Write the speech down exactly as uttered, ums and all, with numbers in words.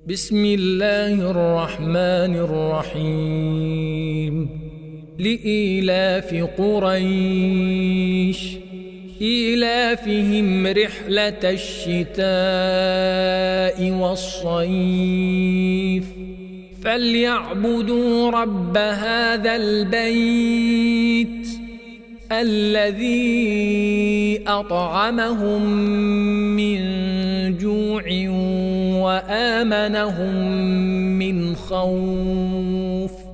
بسم الله الرحمن الرحيم لإيلاف قريش إيلافهم رحلة الشتاء والصيف فليعبدوا رب هذا البيت الذي أطعمهم من جوع وآمنهم من خوف.